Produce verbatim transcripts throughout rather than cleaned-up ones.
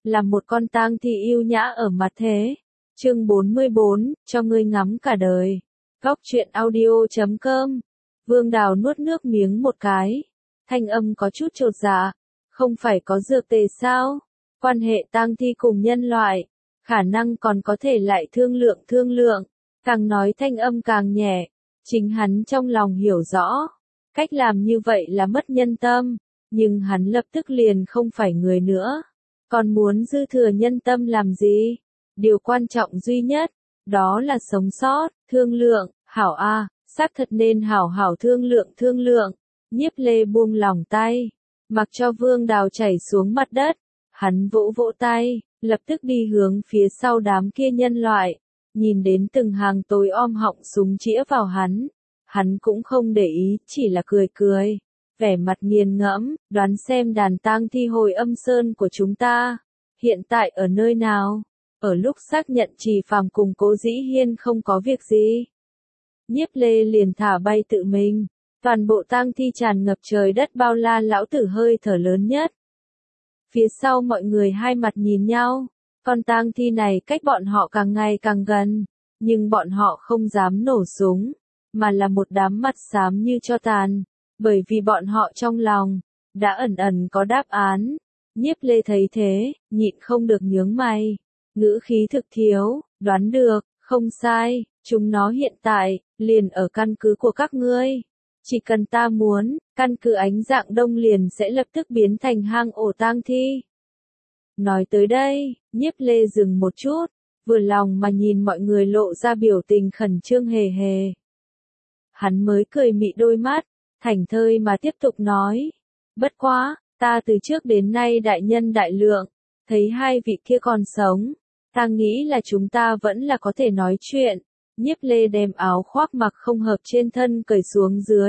là một con tang thi yêu nhã ở mặt thế. Chương bốn mươi bốn, cho ngươi ngắm cả đời. Góc truyện audio chấm com. Vương Đào nuốt nước miếng một cái. Thanh âm có chút chột dạ. Không phải có dược tề sao? Quan hệ tang thi cùng nhân loại. Khả năng còn có thể lại thương lượng thương lượng. Càng nói thanh âm càng nhẹ. Chính hắn trong lòng hiểu rõ. Cách làm như vậy là mất nhân tâm. Nhưng hắn lập tức liền không phải người nữa. Còn muốn dư thừa nhân tâm làm gì? Điều quan trọng duy nhất, đó là sống sót, thương lượng, hảo a, xác thật nên hảo hảo thương lượng thương lượng. Nhiếp Lê buông lỏng tay, mặc cho Vương Đào chảy xuống mặt đất, hắn vỗ vỗ tay, lập tức đi hướng phía sau đám kia nhân loại, nhìn đến từng hàng tối om họng súng chĩa vào hắn, hắn cũng không để ý, chỉ là cười cười, vẻ mặt nghiền ngẫm, đoán xem đàn tang thi hồi âm sơn của chúng ta, hiện tại ở nơi nào? Ở lúc xác nhận Trì Phàm cùng Cố Dĩ Hiên không có việc gì, Nhiếp Lê liền thả bay tự mình, toàn bộ tang thi tràn ngập trời đất bao la, lão tử hơi thở lớn nhất. Phía sau mọi người hai mặt nhìn nhau, con tang thi này cách bọn họ càng ngày càng gần, nhưng bọn họ không dám nổ súng, mà là một đám mặt xám như tro tàn, bởi vì bọn họ trong lòng đã ẩn ẩn có đáp án. Nhiếp Lê thấy thế, nhịn không được nhướng mày. Ngữ khí thực thiếu, đoán được, không sai, chúng nó hiện tại, liền ở căn cứ của các ngươi. Chỉ cần ta muốn, căn cứ Ánh Dạng Đông liền sẽ lập tức biến thành hang ổ tang thi. Nói tới đây, Nhiếp Lê dừng một chút, vừa lòng mà nhìn mọi người lộ ra biểu tình khẩn trương hề hề. Hắn mới cười mị đôi mắt, thảnh thơi mà tiếp tục nói. Bất quá, ta từ trước đến nay đại nhân đại lượng, thấy hai vị kia còn sống. Ta nghĩ là chúng ta vẫn là có thể nói chuyện. Nhiếp Lê đem áo khoác mặc không hợp trên thân cởi xuống dưới.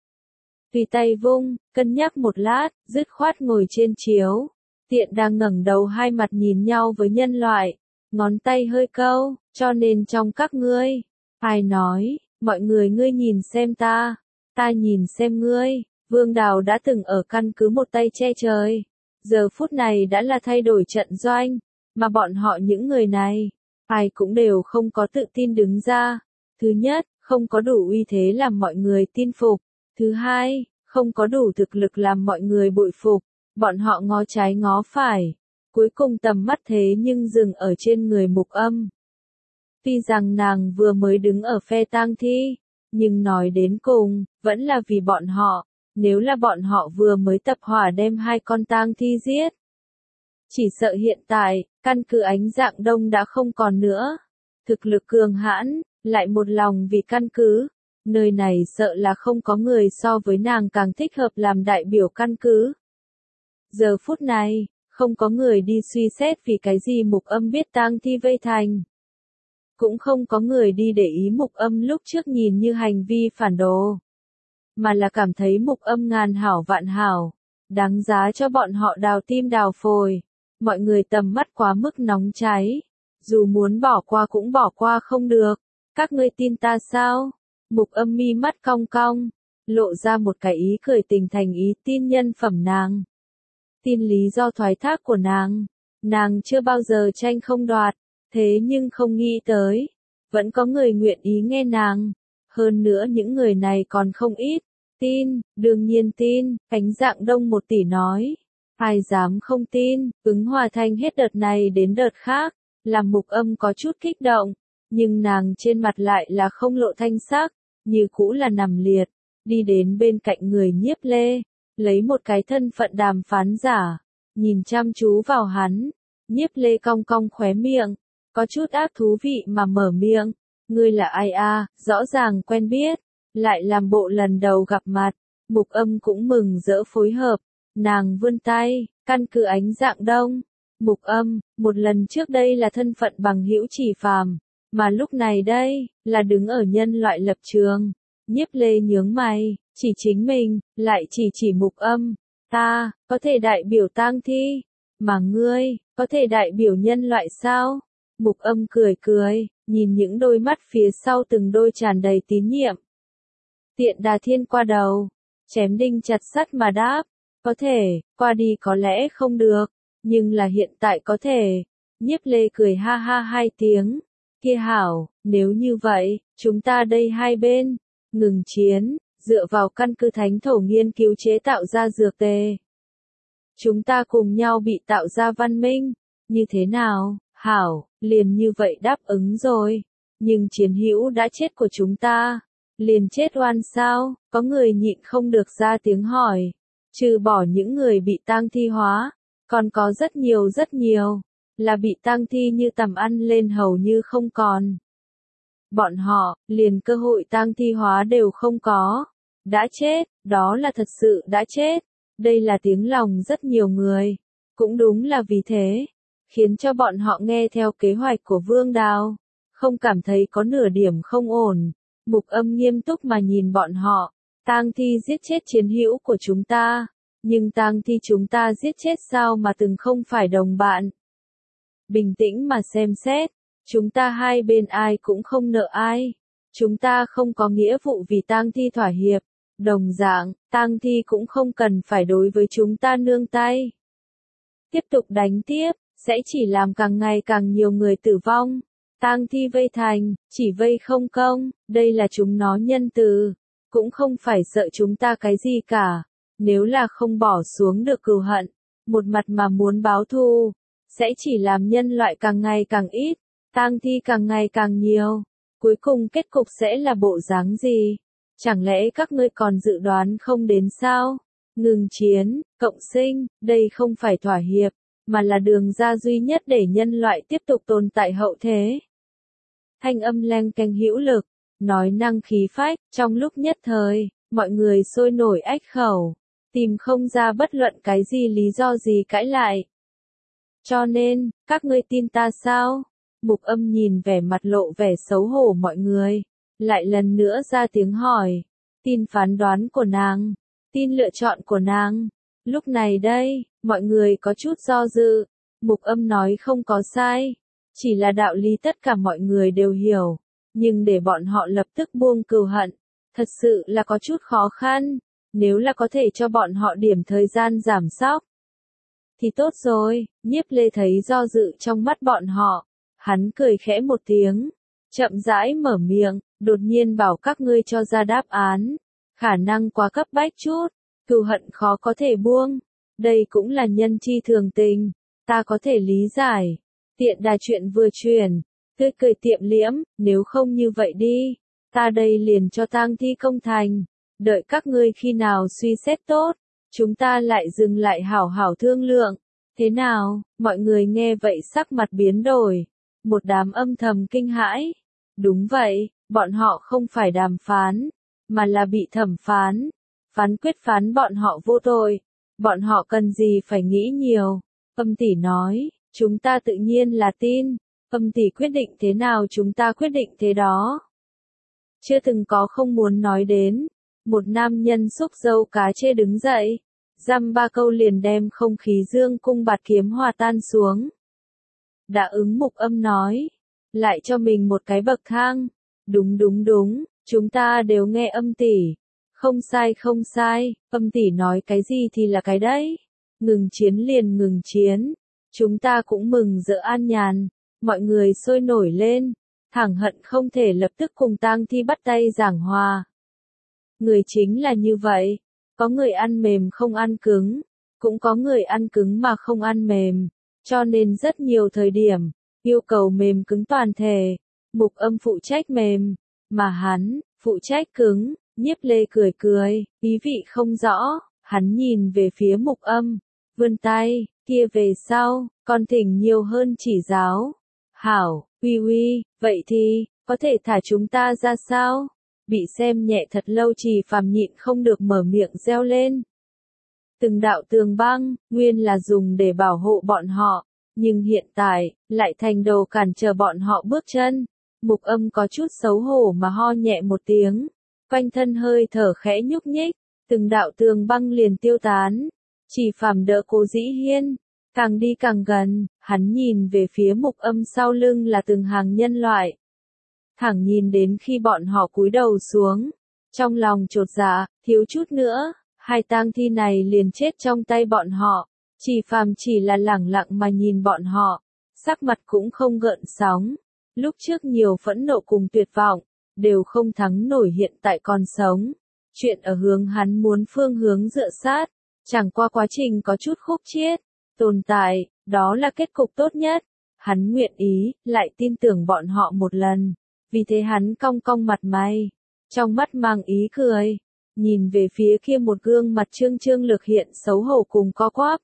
Tùy tay vung, cân nhắc một lát, dứt khoát ngồi trên chiếu. Tiện đang ngẩng đầu hai mặt nhìn nhau với nhân loại. Ngón tay hơi câu, cho nên trong các ngươi. Ai nói, mọi người ngươi nhìn xem ta. Ta nhìn xem ngươi. Vương Đào đã từng ở căn cứ một tay che trời. Giờ phút này đã là thay đổi trận doanh. Mà bọn họ những người này, ai cũng đều không có tự tin đứng ra. Thứ nhất, không có đủ uy thế làm mọi người tin phục. Thứ hai, không có đủ thực lực làm mọi người bội phục. Bọn họ ngó trái ngó phải. Cuối cùng tầm mắt thế nhưng dừng ở trên người Mục Âm. Tuy rằng nàng vừa mới đứng ở phe tang thi, nhưng nói đến cùng, vẫn là vì bọn họ. Nếu là bọn họ vừa mới tập hỏa đem hai con tang thi giết. Chỉ sợ hiện tại, căn cứ Ánh Dạng Đông đã không còn nữa. Thực lực cường hãn, lại một lòng vì căn cứ. Nơi này sợ là không có người so với nàng càng thích hợp làm đại biểu căn cứ. Giờ phút này, không có người đi suy xét vì cái gì Mục Âm biết tang thi vây thành. Cũng không có người đi để ý Mục Âm lúc trước nhìn như hành vi phản đồ. Mà là cảm thấy Mục Âm ngàn hảo vạn hảo. Đáng giá cho bọn họ đào tim đào phổi. Mọi người tầm mắt quá mức nóng cháy. Dù muốn bỏ qua cũng bỏ qua không được. Các ngươi tin ta sao? Mục Âm mi mắt cong cong. Lộ ra một cái ý cười tình thành ý tin nhân phẩm nàng. Tin lý do thoái thác của nàng. Nàng chưa bao giờ tranh không đoạt. Thế nhưng không nghĩ tới. Vẫn có người nguyện ý nghe nàng. Hơn nữa những người này còn không ít. Tin, đương nhiên tin. Ánh Dạng Đông một tỷ nói. Ai dám không tin, ứng hòa thanh hết đợt này đến đợt khác, làm Mục Âm có chút kích động, nhưng nàng trên mặt lại là không lộ thanh sắc, như cũ là nằm liệt, đi đến bên cạnh người Nhiếp Lê, lấy một cái thân phận đàm phán giả, nhìn chăm chú vào hắn, Nhiếp Lê cong cong khóe miệng, có chút ác thú vị mà mở miệng, ngươi là ai a? Rõ ràng quen biết, lại làm bộ lần đầu gặp mặt, Mục Âm cũng mừng rỡ phối hợp. Nàng vươn tay, căn cứ Ánh Dạng Đông. Mục Âm, một lần trước đây là thân phận bằng hữu Trì Phàm, mà lúc này đây, là đứng ở nhân loại lập trường. Nhiếp Lê nhướng mày, chỉ chính mình, lại chỉ chỉ Mục Âm. Ta, có thể đại biểu tang thi, mà ngươi, có thể đại biểu nhân loại sao? Mục Âm cười cười, nhìn những đôi mắt phía sau từng đôi tràn đầy tín nhiệm. Tiện Đà Thiên qua đầu, chém đinh chặt sắt mà đáp. Có thể, qua đi có lẽ không được, nhưng là hiện tại có thể. Nhiếp Lê cười ha ha hai tiếng. Kia hảo, nếu như vậy, chúng ta đây hai bên, ngừng chiến, dựa vào căn cứ thánh thổ nghiên cứu chế tạo ra dược tề. Chúng ta cùng nhau bị tạo ra văn minh, như thế nào? Hảo, liền như vậy đáp ứng rồi. Nhưng chiến hữu đã chết của chúng ta, liền chết oan sao? Có người nhịn không được ra tiếng hỏi. Trừ bỏ những người bị tang thi hóa, còn có rất nhiều rất nhiều, là bị tang thi như tầm ăn lên hầu như không còn. Bọn họ, liền cơ hội tang thi hóa đều không có. Đã chết, đó là thật sự đã chết. Đây là tiếng lòng rất nhiều người. Cũng đúng là vì thế, khiến cho bọn họ nghe theo kế hoạch của Vương Đào, không cảm thấy có nửa điểm không ổn. Mục Âm nghiêm túc mà nhìn bọn họ. Tang thi giết chết chiến hữu của chúng ta, nhưng tang thi chúng ta giết chết sao mà từng không phải đồng bạn. Bình tĩnh mà xem xét, chúng ta hai bên ai cũng không nợ ai. Chúng ta không có nghĩa vụ vì tang thi thỏa hiệp. Đồng dạng, tang thi cũng không cần phải đối với chúng ta nương tay. Tiếp tục đánh tiếp, sẽ chỉ làm càng ngày càng nhiều người tử vong. Tang thi vây thành, chỉ vây không công, đây là chúng nó nhân từ. Cũng không phải sợ chúng ta cái gì cả. Nếu là không bỏ xuống được cừu hận, một mặt mà muốn báo thù, sẽ chỉ làm nhân loại càng ngày càng ít, tang thi càng ngày càng nhiều. Cuối cùng kết cục sẽ là bộ dáng gì? Chẳng lẽ các ngươi còn dự đoán không đến sao? Ngừng chiến, cộng sinh, đây không phải thỏa hiệp, mà là đường ra duy nhất để nhân loại tiếp tục tồn tại hậu thế. Thanh âm leng keng hữu lực, nói năng khí phách, trong lúc nhất thời, mọi người sôi nổi ách khẩu, tìm không ra bất luận cái gì lý do gì cãi lại. Cho nên, các ngươi tin ta sao? Mục Âm nhìn vẻ mặt lộ vẻ xấu hổ mọi người, lại lần nữa ra tiếng hỏi. Tin phán đoán của nàng, tin lựa chọn của nàng. Lúc này đây, mọi người có chút do dự. Mục Âm nói không có sai, chỉ là đạo lý tất cả mọi người đều hiểu, nhưng để bọn họ lập tức buông cừu hận, thật sự là có chút khó khăn. Nếu là có thể cho bọn họ điểm thời gian giảm sóc, thì tốt rồi. Nhiếp Lê thấy do dự trong mắt bọn họ, hắn cười khẽ một tiếng, chậm rãi mở miệng, đột nhiên bảo các ngươi cho ra đáp án. Khả năng quá cấp bách chút, cừu hận khó có thể buông. Đây cũng là nhân chi thường tình, ta có thể lý giải. Tiện đà chuyện vừa truyền, tươi cười tiệm liễm, nếu không như vậy đi, ta đây liền cho tang thi công thành. Đợi các ngươi khi nào suy xét tốt, chúng ta lại dừng lại hảo hảo thương lượng. Thế nào? Mọi người nghe vậy sắc mặt biến đổi, một đám âm thầm kinh hãi. Đúng vậy, bọn họ không phải đàm phán, mà là bị thẩm phán. Phán quyết phán bọn họ vô tội, bọn họ cần gì phải nghĩ nhiều. Âm tỷ nói, chúng ta tự nhiên là tin, âm tỷ quyết định thế nào chúng ta quyết định thế đó. Chưa từng có không muốn nói đến. Một nam nhân xúc dâu cá chê đứng dậy, dăm ba câu liền đem không khí dương cung bạt kiếm hòa tan xuống. Đã ứng Mục Âm nói, lại cho mình một cái bậc thang. Đúng đúng đúng, chúng ta đều nghe Âm tỷ. Không sai không sai, Âm tỷ nói cái gì thì là cái đấy. Ngừng chiến liền ngừng chiến. Chúng ta cũng mừng rỡ an nhàn. Mọi người sôi nổi lên, thẳng hận không thể lập tức cùng tang thi bắt tay giảng hòa. Người chính là như vậy, có người ăn mềm không ăn cứng, cũng có người ăn cứng mà không ăn mềm, cho nên rất nhiều thời điểm, yêu cầu mềm cứng toàn thể. Mục Âm phụ trách mềm, mà hắn, phụ trách cứng. Nhiếp Lê cười cười, ý vị không rõ, hắn nhìn về phía Mục Âm, vươn tay, kia về sau, con thỉnh nhiều hơn chỉ giáo. Hảo, uy uy, vậy thì, có thể thả chúng ta ra sao? Bị xem nhẹ thật lâu Trì Phàm nhịn không được mở miệng reo lên. Từng đạo tường băng, nguyên là dùng để bảo hộ bọn họ, nhưng hiện tại, lại thành đầu cản trở bọn họ bước chân. Mục Âm có chút xấu hổ mà ho nhẹ một tiếng, quanh thân hơi thở khẽ nhúc nhích, từng đạo tường băng liền tiêu tán. Trì Phàm đỡ Cố Dĩ Hiên, càng đi càng gần, hắn nhìn về phía Mục Âm sau lưng là từng hàng nhân loại. Thẳng nhìn đến khi bọn họ cúi đầu xuống, trong lòng chột dạ, thiếu chút nữa, hai tang thi này liền chết trong tay bọn họ. Chỉ Phàm chỉ là lẳng lặng mà nhìn bọn họ, sắc mặt cũng không gợn sóng. Lúc trước nhiều phẫn nộ cùng tuyệt vọng, đều không thắng nổi hiện tại còn sống. Chuyện ở hướng hắn muốn phương hướng dựa sát, chẳng qua quá trình có chút khúc chiết, tồn tại, đó là kết cục tốt nhất. Hắn nguyện ý, lại tin tưởng bọn họ một lần. Vì thế hắn cong cong mặt mày, trong mắt mang ý cười, nhìn về phía kia một gương mặt trương trương lực hiện xấu hổ cùng co quắp.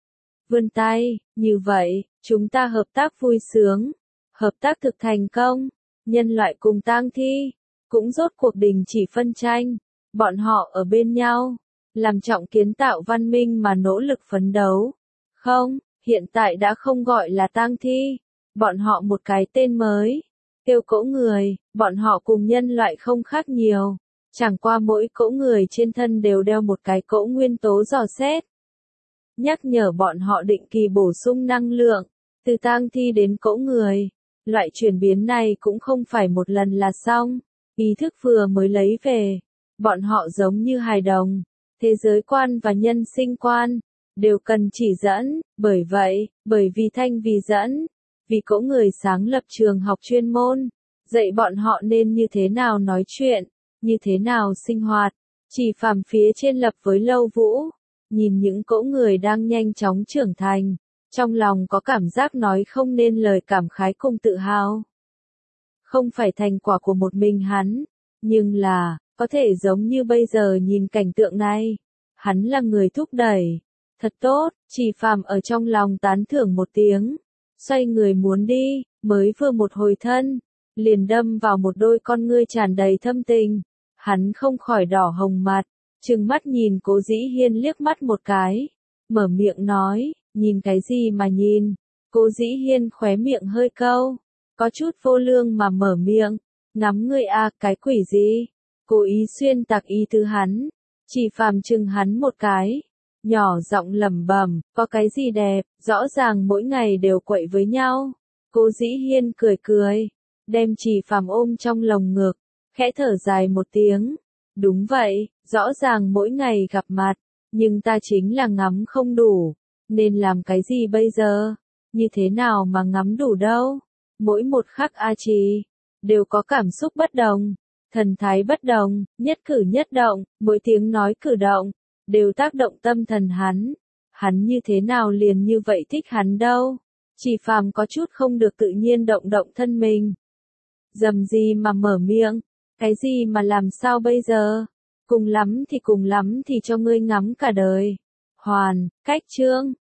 Vươn tay, như vậy, chúng ta hợp tác vui sướng, hợp tác thực thành công, nhân loại cùng tang thi, cũng rốt cuộc đình chỉ phân tranh, bọn họ ở bên nhau, làm trọng kiến tạo văn minh mà nỗ lực phấn đấu. Không, hiện tại đã không gọi là tang thi, bọn họ một cái tên mới, kêu cỗ người, bọn họ cùng nhân loại không khác nhiều, chẳng qua mỗi cỗ người trên thân đều đeo một cái cỗ nguyên tố dò xét. Nhắc nhở bọn họ định kỳ bổ sung năng lượng, từ tang thi đến cỗ người, loại chuyển biến này cũng không phải một lần là xong, ý thức vừa mới lấy về, bọn họ giống như hài đồng, thế giới quan và nhân sinh quan, đều cần chỉ dẫn, bởi vậy, bởi vì thanh vì dẫn, vì cỗ người sáng lập trường học chuyên môn, dạy bọn họ nên như thế nào nói chuyện, như thế nào sinh hoạt, Chỉ Phàm phía trên lập với Lâu Vũ, nhìn những cỗ người đang nhanh chóng trưởng thành, trong lòng có cảm giác nói không nên lời cảm khái cùng tự hào. Không phải thành quả của một mình hắn, nhưng là, có thể giống như bây giờ nhìn cảnh tượng này, hắn là người thúc đẩy. Thật tốt, Chỉ Phàm ở trong lòng tán thưởng một tiếng, xoay người muốn đi, mới vừa một hồi thân, liền đâm vào một đôi con ngươi tràn đầy thâm tình, hắn không khỏi đỏ hồng mặt, trừng mắt nhìn Cố Dĩ Hiên liếc mắt một cái, mở miệng nói, nhìn cái gì mà nhìn, Cố Dĩ Hiên khóe miệng hơi câu, có chút vô lương mà mở miệng, ngắm ngươi à, cái quỷ gì, cố ý xuyên tạc ý tứ hắn, Chỉ Phàm chừng hắn một cái, nhỏ giọng lẩm bẩm, có cái gì đẹp, rõ ràng mỗi ngày đều quậy với nhau. Cố Dĩ Hiên cười cười, đem Chỉ Phàm ôm trong lồng ngực, khẽ thở dài một tiếng. Đúng vậy, rõ ràng mỗi ngày gặp mặt, nhưng ta chính là ngắm không đủ, nên làm cái gì bây giờ? Như thế nào mà ngắm đủ đâu? Mỗi một khắc A Trì đều có cảm xúc bất đồng, thần thái bất đồng, nhất cử nhất động, mỗi tiếng nói cử động đều tác động tâm thần hắn. Hắn như thế nào liền như vậy thích hắn đâu? Chỉ Phàm có chút không được tự nhiên động động thân mình. Dầm gì mà mở miệng, cái gì mà làm sao bây giờ? Cùng lắm thì cùng lắm thì cho ngươi ngắm cả đời. Hoàn, cách chương